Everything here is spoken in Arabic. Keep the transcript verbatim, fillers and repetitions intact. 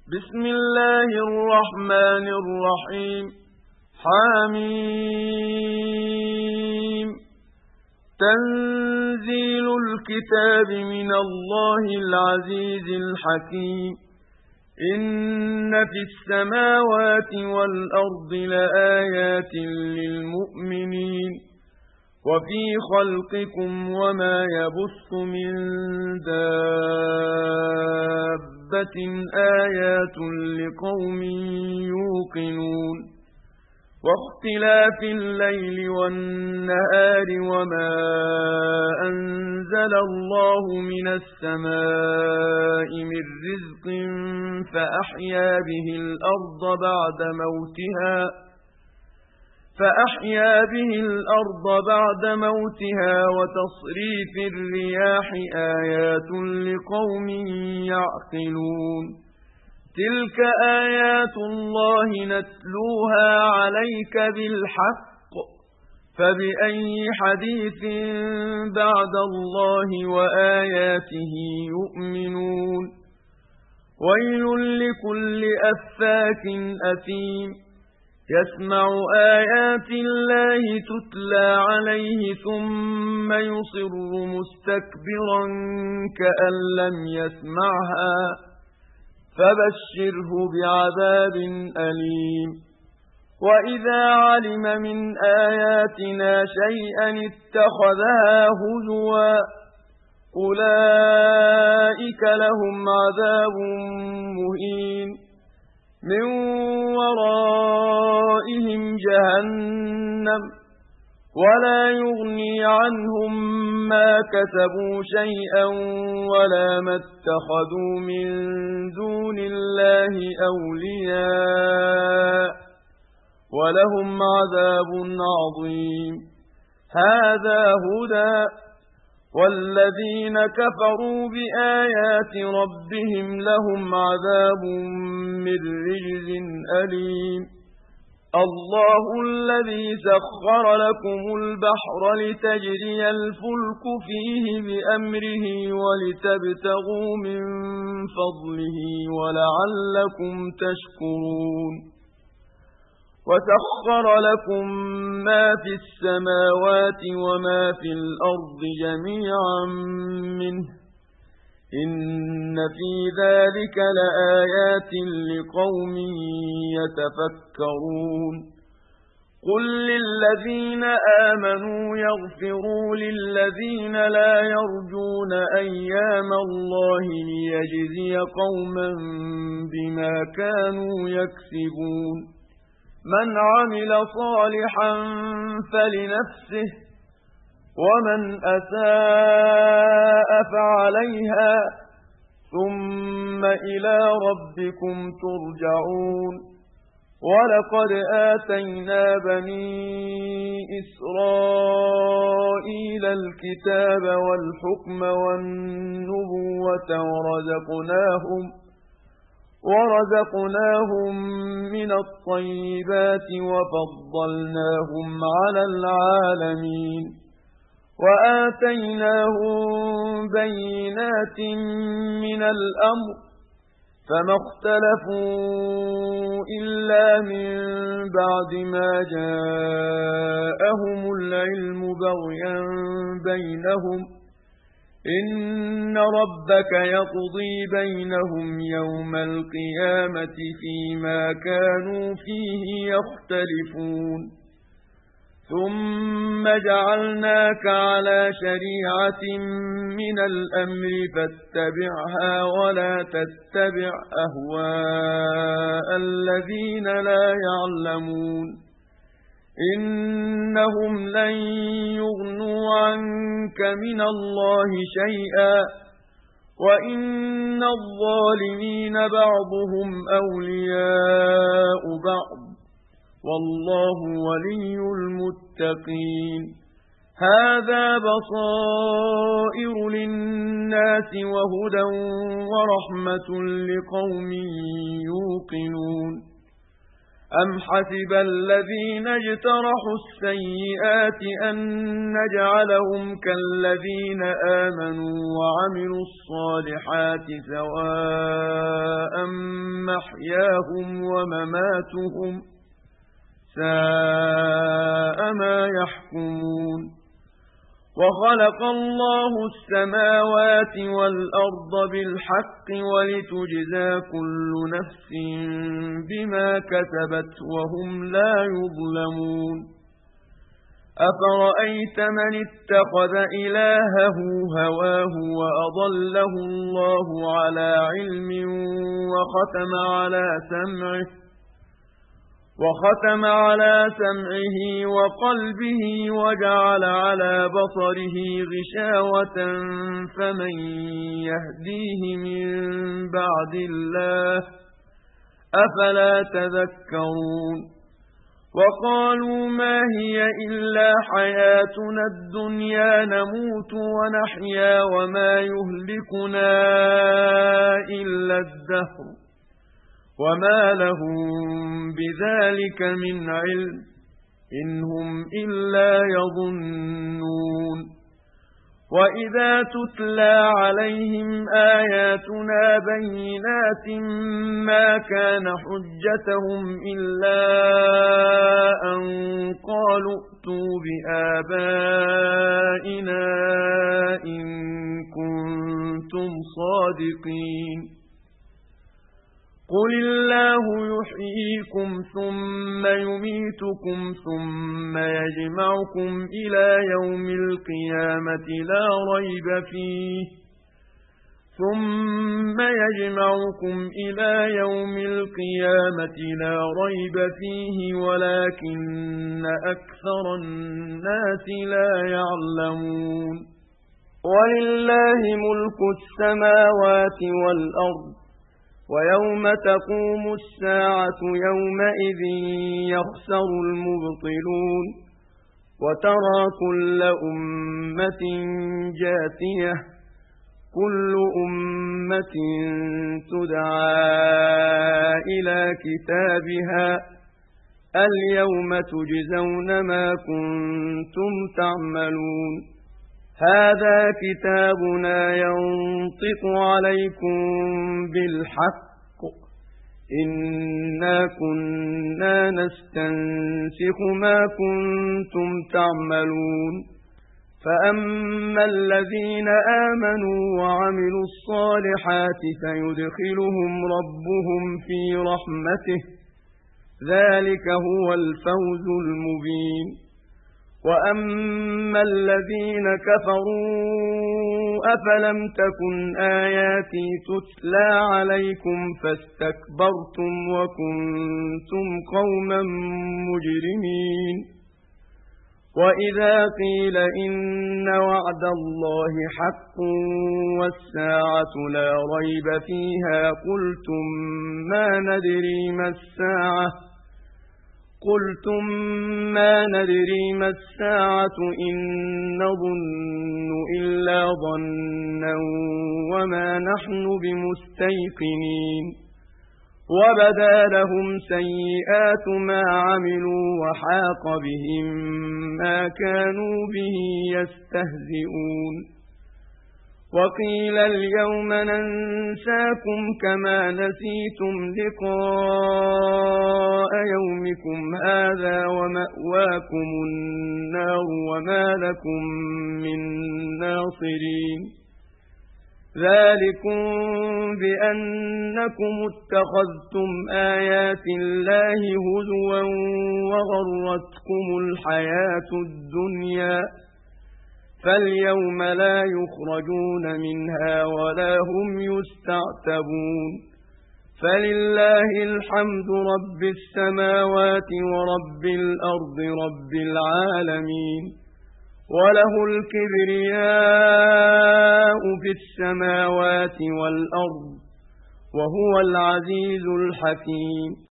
بسم الله الرحمن الرحيم حميم تنزيل الكتاب من الله العزيز الحكيم إن في السماوات والأرض لآيات للمؤمنين وفي خلقكم وما يبث من دابة آيات لقوم يوقنون واختلاف الليل والنهار وما أنزل الله من السماء من رزق فأحيا به الأرض بعد موتها فأحيا به الأرض بعد موتها وتصريف الرياح آيات لقوم يعقلون تلك آيات الله نتلوها عليك بالحق فبأي حديث بعد الله وآياته يؤمنون ويل لكل أفاك أثيم يسمع آيات الله تتلى عليه ثم يصر مستكبرا كأن لم يسمعها فبشره بعذاب أليم وإذا علم من آياتنا شيئا اتخذها هزوا أولئك لهم عذاب مهين من ورائهم جهنم ولا يغني عنهم ما كسبوا شيئا ولا ما اتخذوا من دون الله أولياء ولهم عذاب عظيم هذا هدى والذين كفروا بآيات ربهم لهم عذاب من رجز أليم الله الذي سخر لكم البحر لتجري الفلك فيه بأمره ولتبتغوا من فضله ولعلكم تشكرون وسخر لكم ما في السماوات وما في الأرض جميعا منه إن في ذلك لآيات لقوم يتفكرون قل للذين آمنوا يغفروا للذين لا يرجون أيام الله ليجزي قوما بما كانوا يكسبون من عمل صالحا فلنفسه ومن أساء فعليها ثم إلى ربكم ترجعون ولقد آتينا بني إسرائيل الكتاب والحكم والنبوة ورزقناهم ورزقناهم من الطيبات وفضلناهم على العالمين وآتيناهم بينات من الأمر فما اختلفوا إلا من بعد ما جاءهم العلم بغيا بينهم إن ربك يقضي بينهم يوم القيامة فيما كانوا فيه يختلفون ثم جعلناك على شريعة من الأمر فاتبعها ولا تتبع أهواء الذين لا يعلمون إنهم لن يغنوا عنك من الله شيئا وإن الظالمين بعضهم أولياء بعض والله ولي المتقين هذا بصائر للناس وهدى ورحمة لقوم يوقنون أم حسب الذين اجترحوا السيئات أن نجعلهم كالذين آمنوا وعملوا الصالحات سواء محياهم ومماتهم ساء ما يحكمون وخلق الله السماوات والأرض بالحق ولتجزى كل نفس بما كسبت وهم لا يظلمون أفرأيت من اتخذ إلهه هواه وأضله الله على علم وختم على سمعه وختم على سمعه وقلبه وجعل على بصره غشاوة فمن يهديه من بعد الله أفلا تذكرون وقالوا ما هي إلا حياتنا الدنيا نموت ونحيا وما يهلكنا إلا الدهر وما لهم بذلك من علم إن هم إلا يظنون وإذا تتلى عليهم آياتنا بينات ما كان حجتهم إلا أن قالوا ائتوا بآبائنا إن كنتم صادقين قل الله يحييكم ثم يميتكم ثم يجمعكم إلى يوم القيامة لا ريب فيه ثم يجمعكم إلى يوم القيامة لا ريب فيه ولكن أكثر الناس لا يعلمون ولله ملك السماوات والأرض ويوم تقوم الساعة يومئذ يخسر المبطلون وترى كل أمة جاثية كل أمة تدعى إلى كتابها اليوم تجزون ما كنتم تعملون هذا كتابنا ينطق عليكم بالحق إنا كنا نستنسخ ما كنتم تعملون فأما الذين آمنوا وعملوا الصالحات فيدخلهم ربهم في رحمته ذلك هو الفوز المبين وأما الذين كفروا أفلم تكن آياتي تتلى عليكم فاستكبرتم وكنتم قوما مجرمين وإذا قيل إن وعد الله حق والساعة لا ريب فيها قلتم ما ندري ما الساعة قلتم ما ندري ما الساعة إن نظن إلا ظنا وما نحن بمستيقنين وبدا لهم سيئات ما عملوا وحاق بهم ما كانوا به يستهزئون وقيل اليوم ننساكم كما نسيتم لقاء يومكم هذا ومأواكم النار وما لكم من ناصرين ذلكم بأنكم اتخذتم آيات الله هزوا وغرتكم الحياة الدنيا فاليوم لا يخرجون منها ولا هم يستعتبون فلله الحمد رب السماوات ورب الأرض رب العالمين وله الكبرياء في السماوات والأرض وهو العزيز الحكيم